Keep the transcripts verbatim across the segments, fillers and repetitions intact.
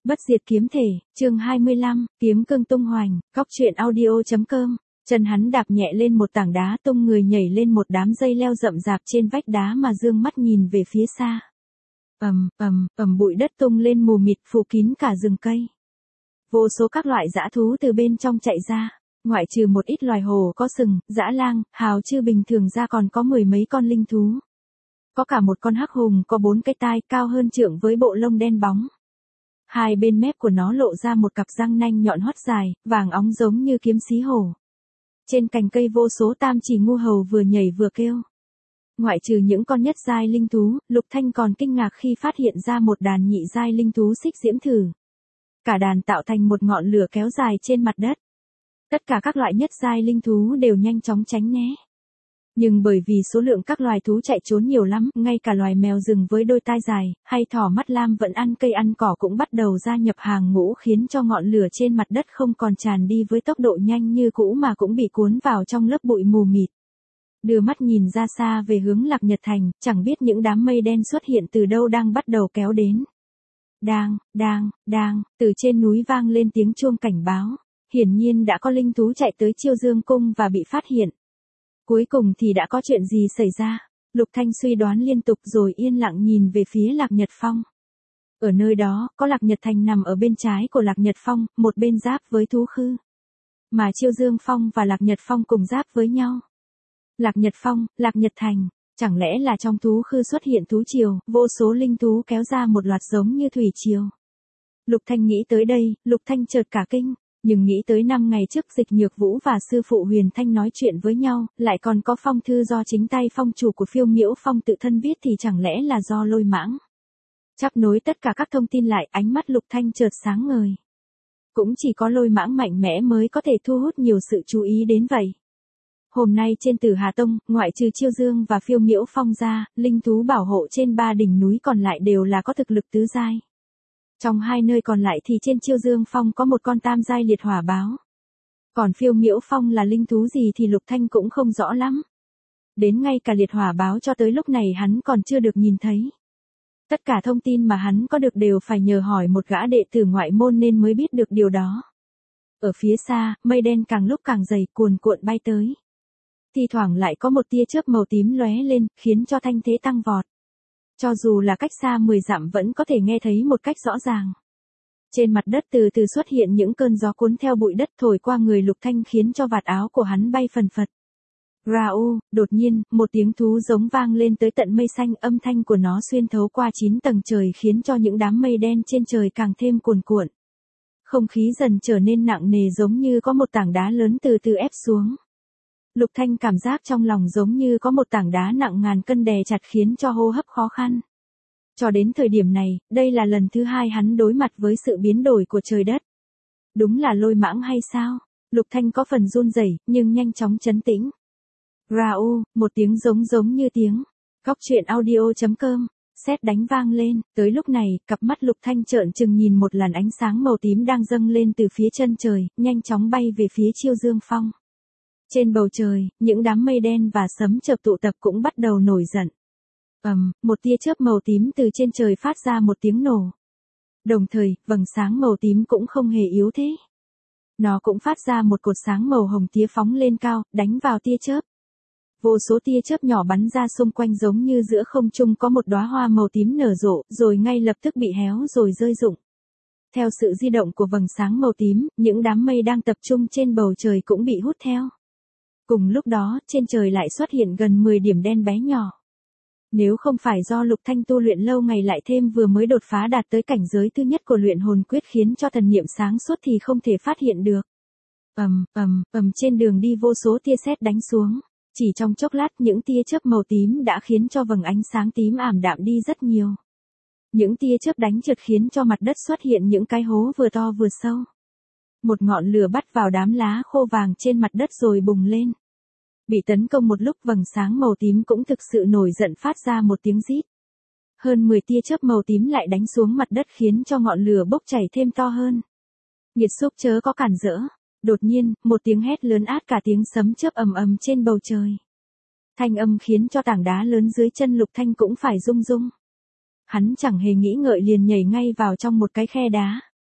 Bất diệt kiếm thể, chương hai mươi lăm, kiếm cương tung hoành, góc truyện audio.com. Chân hắn đạp nhẹ lên một tảng đá, tung người nhảy lên một đám dây leo rậm rạp trên vách đá mà dương mắt nhìn về phía xa. Ầm, ầm, ầm, bụi đất tung lên mù mịt phủ kín cả rừng cây. Vô số các loại dã thú từ bên trong chạy ra, ngoại trừ một ít loài hổ có sừng, dã lang, hào chư bình thường ra còn có mười mấy con linh thú. Có cả một con hắc hùng có bốn cái tai cao hơn trượng với bộ lông đen bóng. Hai bên mép của nó lộ ra một cặp răng nanh nhọn hoắt dài, vàng óng giống như kiếm xí hổ. Trên cành cây vô số tam chỉ ngu hầu vừa nhảy vừa kêu. Ngoại trừ những con nhất giai linh thú, Lục Thanh còn kinh ngạc khi phát hiện ra một đàn nhị giai linh thú xích diễm thử. Cả đàn tạo thành một ngọn lửa kéo dài trên mặt đất. Tất cả các loại nhất giai linh thú đều nhanh chóng tránh né. Nhưng bởi vì số lượng các loài thú chạy trốn nhiều lắm, ngay cả loài mèo rừng với đôi tai dài, hay thỏ mắt lam vẫn ăn cây ăn cỏ cũng bắt đầu gia nhập hàng ngũ, khiến cho ngọn lửa trên mặt đất không còn tràn đi với tốc độ nhanh như cũ mà cũng bị cuốn vào trong lớp bụi mù mịt. Đưa mắt nhìn ra xa về hướng Lạc Nhật Thành, chẳng biết những đám mây đen xuất hiện từ đâu đang bắt đầu kéo đến. Đang, đang, đang, từ trên núi vang lên tiếng chuông cảnh báo. Hiển nhiên đã có linh thú chạy tới Chiêu Dương Cung và bị phát hiện. Cuối cùng thì đã có chuyện gì xảy ra? Lục Thanh suy đoán liên tục rồi yên lặng nhìn về phía Lạc Nhật Phong. Ở nơi đó, có Lạc Nhật Thành nằm ở bên trái của Lạc Nhật Phong, một bên giáp với Thú Khư. Mà Chiêu Dương Phong và Lạc Nhật Phong cùng giáp với nhau. Lạc Nhật Phong, Lạc Nhật Thành, chẳng lẽ là trong Thú Khư xuất hiện thú triều, vô số linh thú kéo ra một loạt giống như thủy triều. Lục Thanh nghĩ tới đây, Lục Thanh chợt cả kinh. Nhưng nghĩ tới năm ngày trước Dịch Nhược Vũ và sư phụ Huyền Thanh nói chuyện với nhau, lại còn có phong thư do chính tay phong chủ của Phiêu Miễu Phong tự thân viết thì chẳng lẽ là do Lôi Mãng. Chắp nối tất cả các thông tin lại, ánh mắt Lục Thanh chợt sáng ngời. Cũng chỉ có Lôi Mãng mạnh mẽ mới có thể thu hút nhiều sự chú ý đến vậy. Hôm nay trên Tử Hà Tông, ngoại trừ Chiêu Dương và Phiêu Miễu Phong ra, linh thú bảo hộ trên ba đỉnh núi còn lại đều là có thực lực tứ giai. Trong hai nơi còn lại thì trên Chiêu Dương Phong có một con tam giai liệt hỏa báo. Còn Phiêu Miễu Phong là linh thú gì thì Lục Thanh cũng không rõ lắm. Đến ngay cả liệt hỏa báo cho tới lúc này hắn còn chưa được nhìn thấy. Tất cả thông tin mà hắn có được đều phải nhờ hỏi một gã đệ tử ngoại môn nên mới biết được điều đó. Ở phía xa, mây đen càng lúc càng dày cuồn cuộn bay tới. Thi thoảng lại có một tia chớp màu tím lóe lên, khiến cho thanh thế tăng vọt. Cho dù là cách xa mười dặm vẫn có thể nghe thấy một cách rõ ràng. Trên mặt đất từ từ xuất hiện những cơn gió cuốn theo bụi đất thổi qua người Lục Thanh khiến cho vạt áo của hắn bay phần phật. Rao, đột nhiên, một tiếng thú giống vang lên tới tận mây xanh, âm thanh của nó xuyên thấu qua chín tầng trời khiến cho những đám mây đen trên trời càng thêm cuồn cuộn. Không khí dần trở nên nặng nề giống như có một tảng đá lớn từ từ ép xuống. Lục Thanh cảm giác trong lòng giống như có một tảng đá nặng ngàn cân đè chặt khiến cho hô hấp khó khăn. Cho đến thời điểm này, đây là lần thứ hai hắn đối mặt với sự biến đổi của trời đất. Đúng là Lôi Mãng hay sao? Lục Thanh có phần run rẩy nhưng nhanh chóng trấn tĩnh. Rao, một tiếng giống giống như tiếng. Góc truyện audio.com. Sét đánh vang lên, tới lúc này, cặp mắt Lục Thanh trợn trừng nhìn một làn ánh sáng màu tím đang dâng lên từ phía chân trời, nhanh chóng bay về phía Chiêu Dương Phong. Trên bầu trời, những đám mây đen và sấm chớp tụ tập cũng bắt đầu nổi giận. Ầm, một tia chớp màu tím từ trên trời phát ra một tiếng nổ. Đồng thời, vầng sáng màu tím cũng không hề yếu thế. Nó cũng phát ra một cột sáng màu hồng tía phóng lên cao, đánh vào tia chớp. Vô số tia chớp nhỏ bắn ra xung quanh giống như giữa không trung có một đóa hoa màu tím nở rộ, rồi ngay lập tức bị héo rồi rơi rụng. Theo sự di động của vầng sáng màu tím, những đám mây đang tập trung trên bầu trời cũng bị hút theo. Cùng lúc đó, trên trời lại xuất hiện gần mười điểm đen bé nhỏ. Nếu không phải do Lục Thanh tu luyện lâu ngày lại thêm vừa mới đột phá đạt tới cảnh giới thứ nhất của luyện hồn quyết khiến cho thần niệm sáng suốt thì không thể phát hiện được. Ầm, ầm, ầm, trên đường đi vô số tia sét đánh xuống. Chỉ trong chốc lát những tia chớp màu tím đã khiến cho vầng ánh sáng tím ảm đạm đi rất nhiều. Những tia chớp đánh trượt khiến cho mặt đất xuất hiện những cái hố vừa to vừa sâu. Một ngọn lửa bắt vào đám lá khô vàng trên mặt đất rồi bùng lên. Bị tấn công một lúc vầng sáng màu tím cũng thực sự nổi giận phát ra một tiếng rít. Hơn mười tia chớp màu tím lại đánh xuống mặt đất khiến cho ngọn lửa bốc chảy thêm to hơn. Nghiệt xúc chớ có cản rỡ. Đột nhiên, một tiếng hét lớn át cả tiếng sấm chớp ầm ầm trên bầu trời. Thanh âm khiến cho tảng đá lớn dưới chân Lục Thanh cũng phải rung rung. Hắn chẳng hề nghĩ ngợi liền nhảy ngay vào trong một cái khe đá.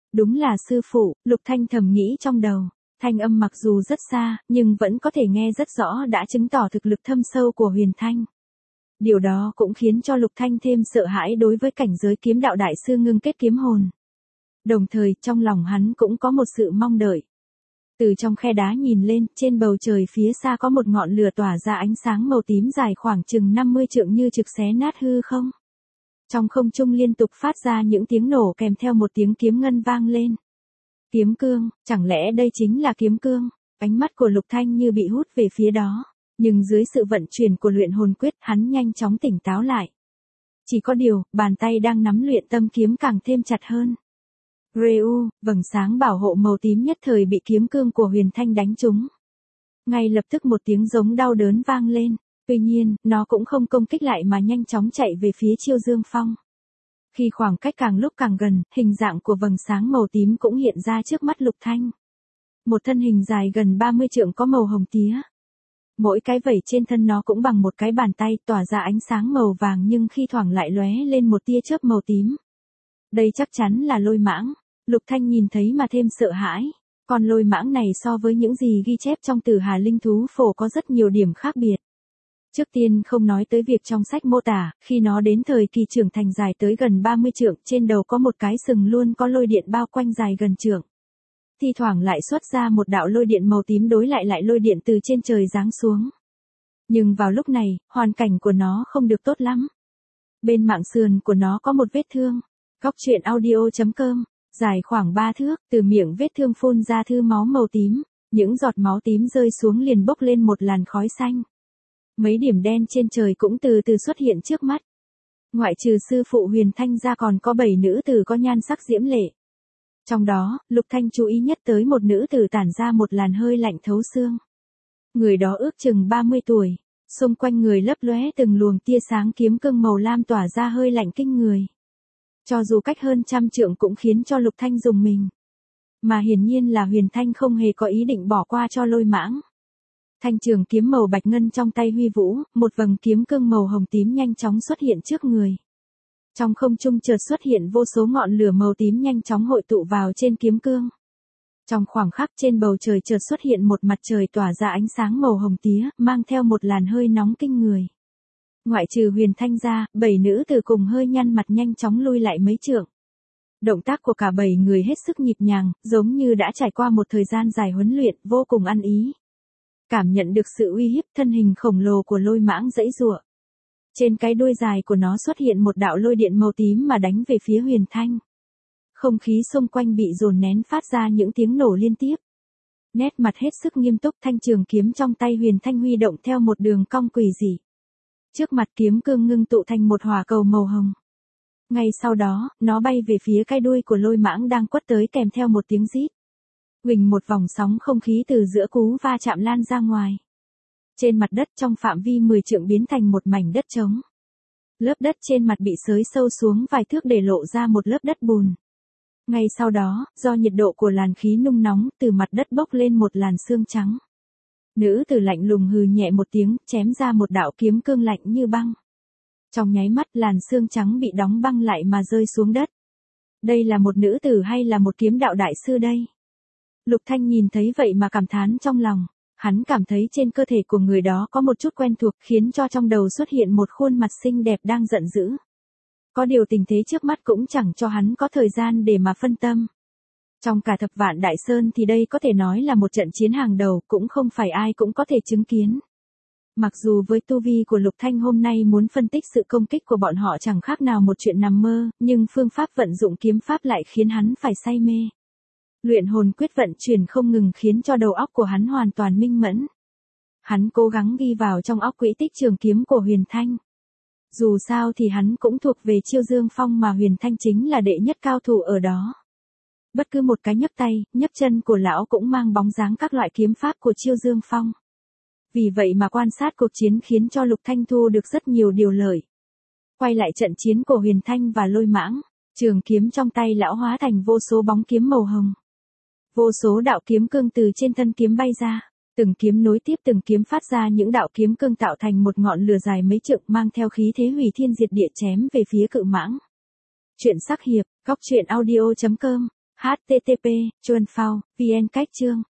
Đúng là sư phụ, Lục Thanh thầm nghĩ trong đầu. Thanh âm mặc dù rất xa, nhưng vẫn có thể nghe rất rõ đã chứng tỏ thực lực thâm sâu của Huyền Thanh. Điều đó cũng khiến cho Lục Thanh thêm sợ hãi đối với cảnh giới kiếm đạo đại sư ngưng kết kiếm hồn. Đồng thời, trong lòng hắn cũng có một sự mong đợi. Từ trong khe đá nhìn lên, trên bầu trời phía xa có một ngọn lửa tỏa ra ánh sáng màu tím dài khoảng chừng năm mươi trượng như trực xé nát hư không. Trong không trung liên tục phát ra những tiếng nổ kèm theo một tiếng kiếm ngân vang lên. Kiếm cương, chẳng lẽ đây chính là kiếm cương? Ánh mắt của Lục Thanh như bị hút về phía đó. Nhưng dưới sự vận chuyển của luyện hồn quyết, hắn nhanh chóng tỉnh táo lại. Chỉ có điều, bàn tay đang nắm luyện tâm kiếm càng thêm chặt hơn. Reu, vầng sáng bảo hộ màu tím nhất thời bị kiếm cương của Huyền Thanh đánh trúng. Ngay lập tức một tiếng giống đau đớn vang lên. Tuy nhiên, nó cũng không công kích lại mà nhanh chóng chạy về phía Chiêu Dương Phong. Khi khoảng cách càng lúc càng gần, hình dạng của vầng sáng màu tím cũng hiện ra trước mắt Lục Thanh. Một thân hình dài gần ba mươi trượng có màu hồng tía. Mỗi cái vảy trên thân nó cũng bằng một cái bàn tay tỏa ra ánh sáng màu vàng nhưng khi thoảng lại lóe lên một tia chớp màu tím. Đây chắc chắn là lôi mãng. Lục Thanh nhìn thấy mà thêm sợ hãi. Còn lôi mãng này so với những gì ghi chép trong Tử Hà Linh Thú Phổ có rất nhiều điểm khác biệt. Trước tiên không nói tới việc trong sách mô tả, khi nó đến thời kỳ trưởng thành dài tới gần ba mươi trượng, trên đầu có một cái sừng luôn có lôi điện bao quanh dài gần trượng. Thi thoảng lại xuất ra một đạo lôi điện màu tím đối lại lại lôi điện từ trên trời giáng xuống. Nhưng vào lúc này, hoàn cảnh của nó không được tốt lắm. Bên mảng sườn của nó có một vết thương. Góc truyện audio chấm com, dài khoảng ba thước, từ miệng vết thương phun ra thứ máu màu tím, những giọt máu tím rơi xuống liền bốc lên một làn khói xanh. Mấy điểm đen trên trời cũng từ từ xuất hiện trước mắt. Ngoại trừ sư phụ Huyền Thanh ra còn có bảy nữ tử có nhan sắc diễm lệ. Trong đó, Lục Thanh chú ý nhất tới một nữ tử tản ra một làn hơi lạnh thấu xương. Người đó ước chừng ba mươi tuổi, xung quanh người lấp lóe từng luồng tia sáng kiếm cương màu lam tỏa ra hơi lạnh kinh người. Cho dù cách hơn trăm trượng cũng khiến cho Lục Thanh rùng mình. Mà hiển nhiên là Huyền Thanh không hề có ý định bỏ qua cho lôi mãng. Thanh trường kiếm màu bạch ngân trong tay huy vũ, một vầng kiếm cương màu hồng tím nhanh chóng xuất hiện trước người. Trong không trung chợt xuất hiện vô số ngọn lửa màu tím nhanh chóng hội tụ vào trên kiếm cương. Trong khoảng khắc trên bầu trời chợt xuất hiện một mặt trời tỏa ra ánh sáng màu hồng tía, mang theo một làn hơi nóng kinh người. Ngoại trừ Huyền Thanh ra, bảy nữ tử cùng hơi nhăn mặt nhanh chóng lui lại mấy trượng. Động tác của cả bảy người hết sức nhịp nhàng, giống như đã trải qua một thời gian dài huấn luyện, vô cùng ăn ý. Cảm nhận được sự uy hiếp, thân hình khổng lồ của lôi mãng giãy giụa. Trên cái đuôi dài của nó xuất hiện một đạo lôi điện màu tím mà đánh về phía Huyền Thanh. Không khí xung quanh bị dồn nén phát ra những tiếng nổ liên tiếp. Nét mặt hết sức nghiêm túc, thanh trường kiếm trong tay Huyền Thanh huy động theo một đường cong quỷ dị. Trước mặt kiếm cương ngưng tụ thành một hỏa cầu màu hồng. Ngay sau đó, nó bay về phía cái đuôi của lôi mãng đang quất tới kèm theo một tiếng rít. Huỳnh một vòng sóng không khí từ giữa cú va chạm lan ra ngoài. Trên mặt đất trong phạm vi mười trượng biến thành một mảnh đất trống. Lớp đất trên mặt bị xới sâu xuống vài thước để lộ ra một lớp đất bùn. Ngay sau đó, do nhiệt độ của làn khí nung nóng, từ mặt đất bốc lên một làn sương trắng. Nữ tử lạnh lùng hừ nhẹ một tiếng, chém ra một đạo kiếm cương lạnh như băng. Trong nháy mắt làn sương trắng bị đóng băng lại mà rơi xuống đất. Đây là một nữ tử hay là một kiếm đạo đại sư đây? Lục Thanh nhìn thấy vậy mà cảm thán trong lòng. Hắn cảm thấy trên cơ thể của người đó có một chút quen thuộc khiến cho trong đầu xuất hiện một khuôn mặt xinh đẹp đang giận dữ. Có điều tình thế trước mắt cũng chẳng cho hắn có thời gian để mà phân tâm. Trong cả thập vạn đại sơn thì đây có thể nói là một trận chiến hàng đầu, cũng không phải ai cũng có thể chứng kiến. Mặc dù với tu vi của Lục Thanh hôm nay muốn phân tích sự công kích của bọn họ chẳng khác nào một chuyện nằm mơ, nhưng phương pháp vận dụng kiếm pháp lại khiến hắn phải say mê. Luyện hồn quyết vận chuyển không ngừng khiến cho đầu óc của hắn hoàn toàn minh mẫn. Hắn cố gắng ghi vào trong óc quỹ tích trường kiếm của Huyền Thanh. Dù sao thì hắn cũng thuộc về Chiêu Dương Phong mà Huyền Thanh chính là đệ nhất cao thủ ở đó. Bất cứ một cái nhấc tay, nhấc chân của lão cũng mang bóng dáng các loại kiếm pháp của Chiêu Dương Phong. Vì vậy mà quan sát cuộc chiến khiến cho Lục Thanh thu được rất nhiều điều lợi. Quay lại trận chiến của Huyền Thanh và lôi mãng, trường kiếm trong tay lão hóa thành vô số bóng kiếm màu hồng. Vô số đạo kiếm cương từ trên thân kiếm bay ra, từng kiếm nối tiếp từng kiếm phát ra những đạo kiếm cương tạo thành một ngọn lửa dài mấy trượng mang theo khí thế hủy thiên diệt địa chém về phía cự mãng. Chuyện sắc hiệp, góc truyện audio chấm com H T T P, chuan phao, vn cách chương.